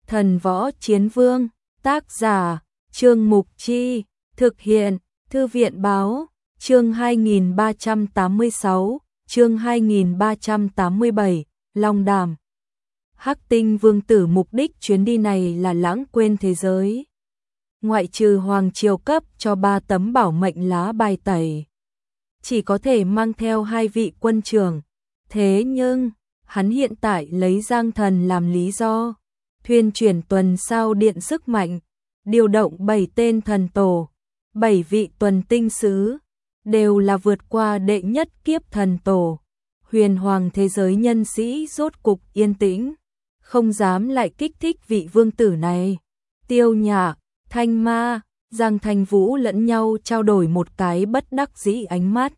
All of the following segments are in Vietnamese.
Thần Võ Chiến Vương, tác giả, Trương Mục Chi, thực hiện, Thư viện Báo, chương 2386, chương 2387, Long Đàm. Hắc Tinh Vương tử mục đích chuyến đi này là lãng quên thế giới. Ngoại trừ Hoàng Triều cấp cho 3 tấm bảo mệnh lá bài tẩy, chỉ có thể mang theo 2 vị quân trưởng. Thế nhưng, hắn hiện tại lấy Giang Thần làm lý do, thuyên chuyển tuần sao điện sức mạnh, điều động 7 tên thần tổ, 7 vị tuần tinh sứ, đều là vượt qua đệ nhất kiếp thần tổ. Huyền hoàng thế giới nhân sĩ rốt cục yên tĩnh, không dám lại kích thích vị vương tử này. Tiêu Nhạc, Thanh Ma, Giang Thanh Vũ lẫn nhau trao đổi một cái bất đắc dĩ ánh mắt.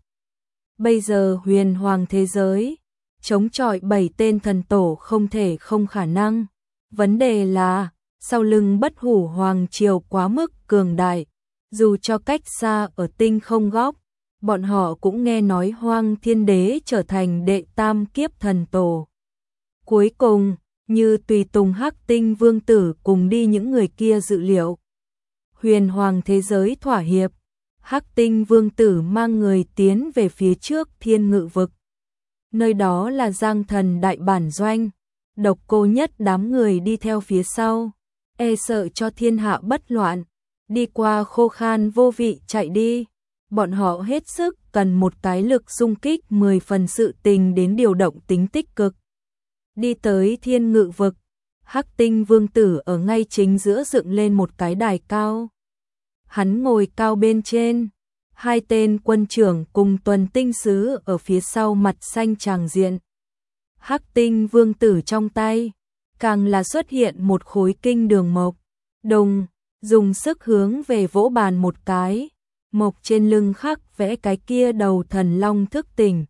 Bây giờ huyền hoàng thế giới chống chọi 7 tên thần tổ không thể không khả năng. Vấn đề là, sau lưng Bất Hủ Hoàng Triều quá mức cường đại, dù cho cách xa ở tinh không góc, bọn họ cũng nghe nói Hoang Thiên Đế trở thành đệ tam kiếp thần tổ. Cuối cùng, như tùy tùng Hắc Tinh Vương tử cùng đi những người kia dự liệu. Huyền hoàng thế giới thỏa hiệp, Hắc Tinh Vương tử mang người tiến về phía trước Thiên Ngự vực. Nơi đó là Giang Thần đại bản doanh, Độc Cô Nhất đám người đi theo phía sau, e sợ cho thiên hạ bất loạn, đi qua khô khan vô vị chạy đi. Bọn họ hết sức cần một cái lực xung kích 10 phần sự tình đến điều động tính tích cực. Đi tới Thiên Ngự vực, Hắc Tinh Vương tử ở ngay chính giữa dựng lên một cái đài cao. Hắn ngồi cao bên trên, 2 tên quân trưởng cùng tuần tinh sứ ở phía sau mặt xanh tràng diện. Hắc Tinh Vương tử trong tay, càng là xuất hiện một khối kinh đường mộc. Đồng, dùng sức hướng về vỗ bàn một cái, mộc trên lưng khắc vẽ cái kia đầu thần long thức tỉnh.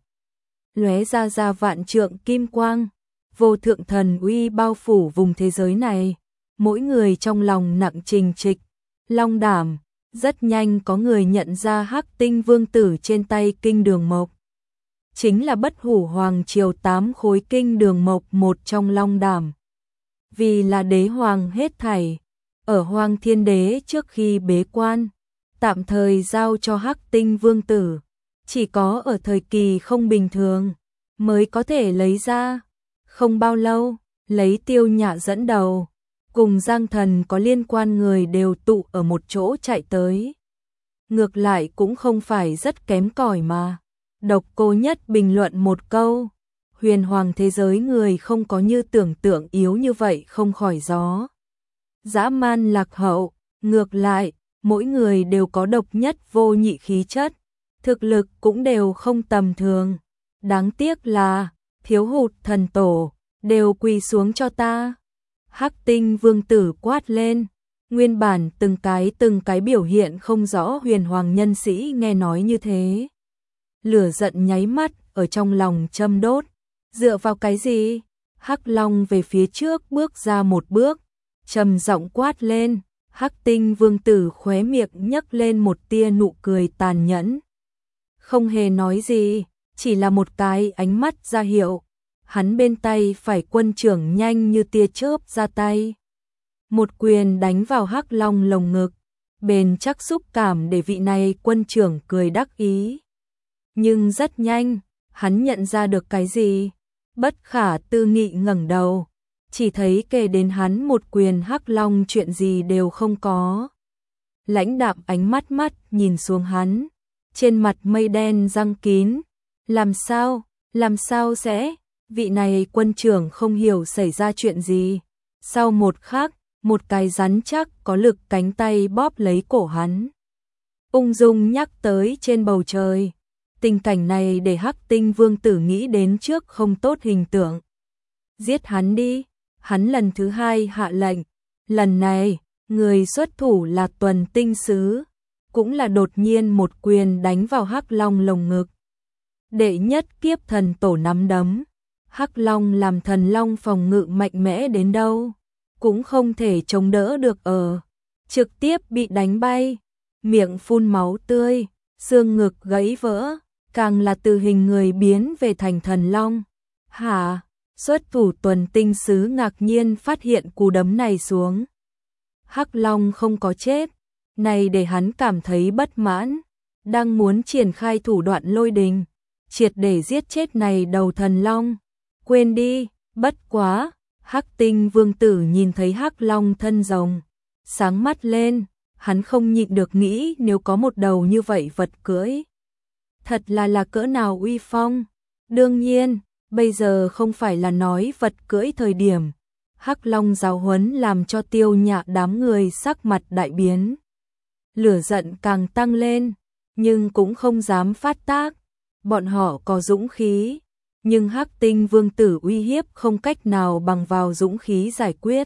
Lóe ra vạn trượng kim quang, vô thượng thần uy bao phủ vùng thế giới này. Mỗi người trong lòng nặng trình trịch, long đảm. Rất nhanh có người nhận ra Hắc Tinh Vương tử trên tay kinh đường mộc chính là Bất Hủ Hoàng Triều 8 khối kinh đường mộc một trong long đảm. Vì là đế hoàng hết thảy, ở Hoang Thiên Đế trước khi bế quan, tạm thời giao cho Hắc Tinh Vương tử, chỉ có ở thời kỳ không bình thường mới có thể lấy ra. Không bao lâu, lấy Tiêu Nhã dẫn đầu, cùng Giang Thần có liên quan người đều tụ ở một chỗ chạy tới. Ngược lại cũng không phải rất kém cỏi mà. Độc Cô Nhất bình luận một câu, huyền hoàng thế giới người không có như tưởng tượng yếu như vậy không khỏi gió. Dã man lạc hậu, ngược lại, mỗi người đều có độc nhất vô nhị khí chất, thực lực cũng đều không tầm thường. Đáng tiếc là, thiếu hụt thần tổ, đều quỳ xuống cho ta. Hắc Tinh Vương tử quát lên, nguyên bản từng cái biểu hiện không rõ huyền hoàng nhân sĩ nghe nói như thế. Lửa giận nháy mắt ở trong lòng châm đốt, dựa vào cái gì? Hắc Long về phía trước bước ra một bước, trầm giọng quát lên. Hắc Tinh Vương tử khóe miệng nhấc lên một tia nụ cười tàn nhẫn. Không hề nói gì, chỉ là một cái ánh mắt ra hiệu. Hắn bên tay phải quân trưởng nhanh như tia chớp ra tay. Một quyền đánh vào Hắc Long lồng ngực, bền chắc xúc cảm để vị này quân trưởng cười đắc ý. Nhưng rất nhanh, hắn nhận ra được cái gì? Bất khả tư nghị ngẩng đầu, chỉ thấy kề đến hắn một quyền Hắc Long chuyện gì đều không có. Lãnh đạm ánh mắt nhìn xuống hắn, trên mặt mây đen giăng kín. Làm sao sẽ? Vị này quân trưởng không hiểu xảy ra chuyện gì. Sau một khắc, một cái rắn chắc có lực cánh tay bóp lấy cổ hắn, ung dung nhắc tới trên bầu trời. Tình cảnh này để Hắc Tinh Vương tử nghĩ đến trước không tốt hình tượng. Giết hắn đi. Hắn lần thứ 2 hạ lệnh. Lần này, người xuất thủ là tuần tinh sứ, cũng là đột nhiên một quyền đánh vào Hắc Long lồng ngực. Đệ nhất kiếp thần tổ nắm đấm. Hắc Long làm thần long phòng ngự mạnh mẽ đến đâu, cũng không thể chống đỡ được trực tiếp bị đánh bay, miệng phun máu tươi, xương ngực gãy vỡ, càng là từ hình người biến về thành thần long. Hả? Xuất thủ Tuần Tinh Sứ ngạc nhiên phát hiện cú đấm này xuống. Hắc Long không có chết, này để hắn cảm thấy bất mãn, đang muốn triển khai thủ đoạn lôi đình, triệt để giết chết này đầu thần long. Quên đi, bất quá, Hắc Tinh Vương tử nhìn thấy Hắc Long thân rồng, sáng mắt lên, hắn không nhịn được nghĩ nếu có một đầu như vậy vật cưỡi, thật là cỡ nào uy phong. Đương nhiên, bây giờ không phải là nói vật cưỡi thời điểm. Hắc Long giáo huấn làm cho Tiêu Nhạ đám người sắc mặt đại biến. Lửa giận càng tăng lên, nhưng cũng không dám phát tác. Bọn họ có dũng khí, nhưng Hắc Tinh Vương tử uy hiếp không cách nào bằng vào dũng khí giải quyết.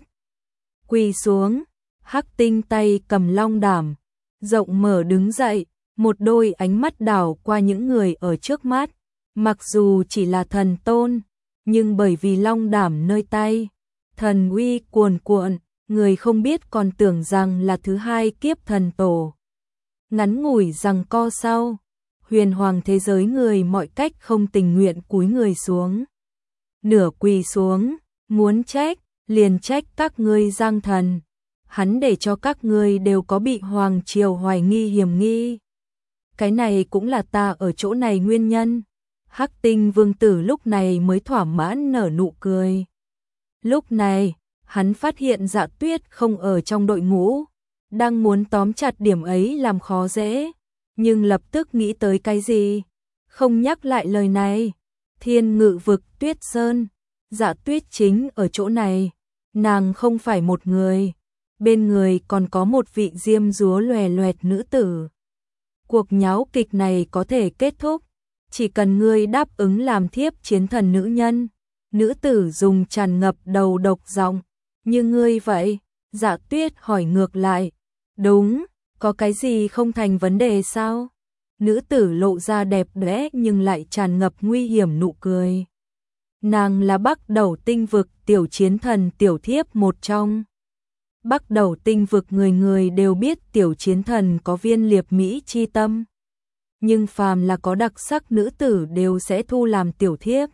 Quỳ xuống, Hắc Tinh tay cầm long đảm, rộng mở đứng dậy, một đôi ánh mắt đảo qua những người ở trước mắt. Mặc dù chỉ là thần tôn, nhưng bởi vì long đảm nơi tay, thần uy cuồn cuộn, người không biết còn tưởng rằng là thứ hai kiếp thần tổ. Ngắn ngủi rằng co sau, huyền hoàng thế giới người mọi cách không tình nguyện cúi người xuống. Nửa quỳ xuống, muốn trách, liền trách các ngươi Giang Thần. Hắn để cho các ngươi đều có bị hoàng triều hoài nghi hiểm nghi. Cái này cũng là ta ở chỗ này nguyên nhân. Hắc Tinh Vương tử lúc này mới thỏa mãn nở nụ cười. Lúc này, hắn phát hiện Dạ Tuyết không ở trong đội ngũ, đang muốn tóm chặt điểm ấy làm khó dễ, nhưng lập tức nghĩ tới cái gì, không nhắc lại lời này. Thiên Ngự vực Tuyết Sơn, Dạ Tuyết chính ở chỗ này, nàng không phải một người, bên người còn có một vị diêm dúa loè loẹt nữ tử. Cuộc nháo kịch này có thể kết thúc, chỉ cần ngươi đáp ứng làm thiếp chiến thần nữ nhân. Nữ tử dùng tràn ngập đầu độc giọng, như ngươi vậy. Dạ Tuyết hỏi ngược lại, đúng, có cái gì không thành vấn đề sao? Nữ tử lộ ra đẹp đẽ nhưng lại tràn ngập nguy hiểm nụ cười. Nàng là Bắc Đầu Tinh vực tiểu chiến thần tiểu thiếp một trong. Bắc Đầu Tinh vực người người đều biết tiểu chiến thần có viên liệp mỹ chi tâm. Nhưng phàm là có đặc sắc nữ tử đều sẽ thu làm tiểu thiếp.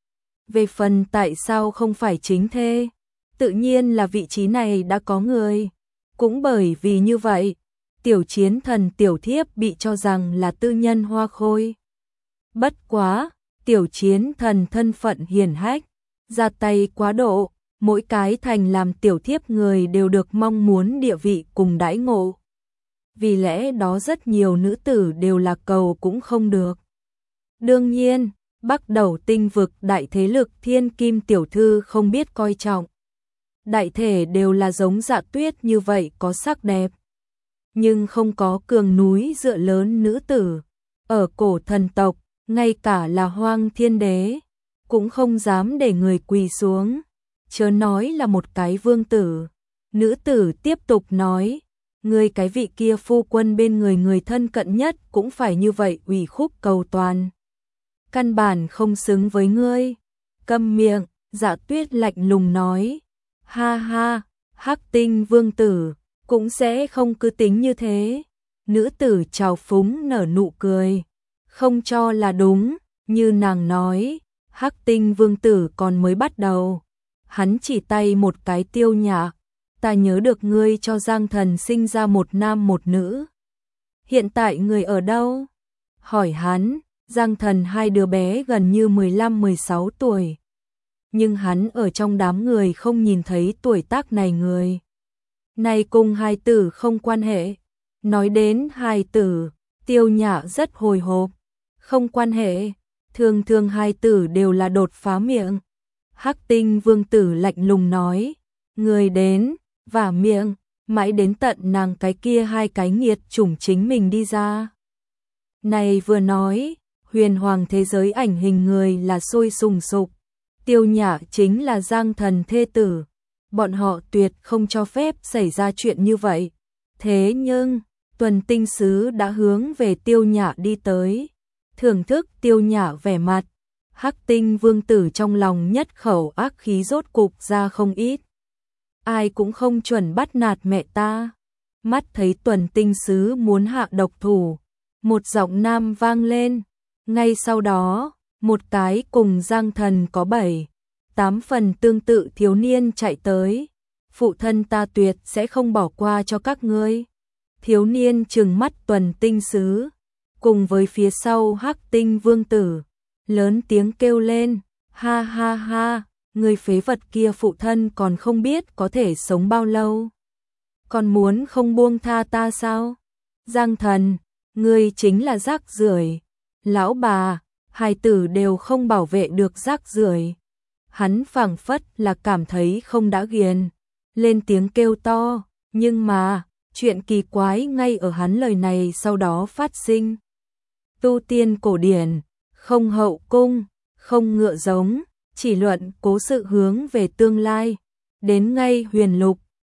Về phần tại sao không phải chính thê, tự nhiên là vị trí này đã có người. Cũng bởi vì như vậy, tiểu chiến thần tiểu thiếp bị cho rằng là tư nhân hoa khôi. Bất quá, tiểu chiến thần thân phận hiển hách, ra tay quá độ, mỗi cái thành làm tiểu thiếp người đều được mong muốn địa vị cùng đãi ngộ. Vì lẽ đó rất nhiều nữ tử đều là cầu cũng không được. Đương nhiên, Bắc Đầu Tinh vực đại thế lực Thiên Kim tiểu thư không biết coi trọng. Đại thể đều là giống Dạ Tuyết như vậy có sắc đẹp, nhưng không có cường núi dựa lớn nữ tử. Ở cổ thần tộc, ngay cả là Hoang Thiên Đế cũng không dám để người quỳ xuống, chớ nói là một cái vương tử. Nữ tử tiếp tục nói, ngươi cái vị kia phu quân bên người người thân cận nhất cũng phải như vậy ủy khúc cầu toàn. Căn bản không xứng với ngươi. Câm miệng, Dạ Tuyết lạnh lùng nói. Ha ha, Hắc Tinh Vương tử cũng sẽ không cứ tính như thế. Nữ tử trào phúng nở nụ cười, không cho là đúng, như nàng nói, Hắc Tinh Vương tử còn mới bắt đầu. Hắn chỉ tay một cái Tiêu Nhạ, ta nhớ được ngươi cho Giang Thần sinh ra một nam một nữ. Hiện tại người ở đâu? Hỏi hắn. Giang Thần hai đứa bé gần như 15-16 tuổi. Nhưng hắn ở trong đám người không nhìn thấy tuổi tác này người. Này cùng hai tử không quan hệ. Nói đến hai tử, Tiêu Nhạ rất hồi hộp. Không quan hệ, thường thường hai tử đều là đột phá miệng. Hắc Tinh Vương tử lạnh lùng nói, người đến, vả miệng, mãi đến tận nàng cái kia hai cái nghiệt chủng chính mình đi ra. Này vừa nói, huyền hoàng thế giới ảnh hình người là sôi sùng sục. Tiêu Nhạ chính là Giang Thần thê tử. Bọn họ tuyệt không cho phép xảy ra chuyện như vậy. Thế nhưng, Tuần Tinh Sứ đã hướng về Tiêu Nhạ đi tới. Thưởng thức Tiêu Nhạ vẻ mặt. Hắc Tinh Vương tử trong lòng nhất khẩu ác khí rốt cục ra không ít. Ai cũng không chuẩn bắt nạt mẹ ta. Mắt thấy Tuần Tinh Sứ muốn hạ độc thủ, một giọng nam vang lên. Ngay sau đó, một cái cùng Giang Thần có 7, 8 phần tương tự thiếu niên chạy tới. Phụ thân ta tuyệt sẽ không bỏ qua cho các ngươi. Thiếu niên trừng mắt Tuần Tinh Sứ, cùng với phía sau Hắc Tinh Vương tử, lớn tiếng kêu lên, ha ha ha, người phế vật kia phụ thân còn không biết có thể sống bao lâu. Còn muốn không buông tha ta sao? Giang Thần, ngươi chính là rác rưởi. Lão bà, hài tử đều không bảo vệ được rác rưởi. Hắn phảng phất là cảm thấy không đã ghiền, lên tiếng kêu to, nhưng mà, chuyện kỳ quái ngay ở hắn lời này sau đó phát sinh. Tu tiên cổ điển, không hậu cung, không ngựa giống, chỉ luận cố sự hướng về tương lai, đến ngay huyền lục,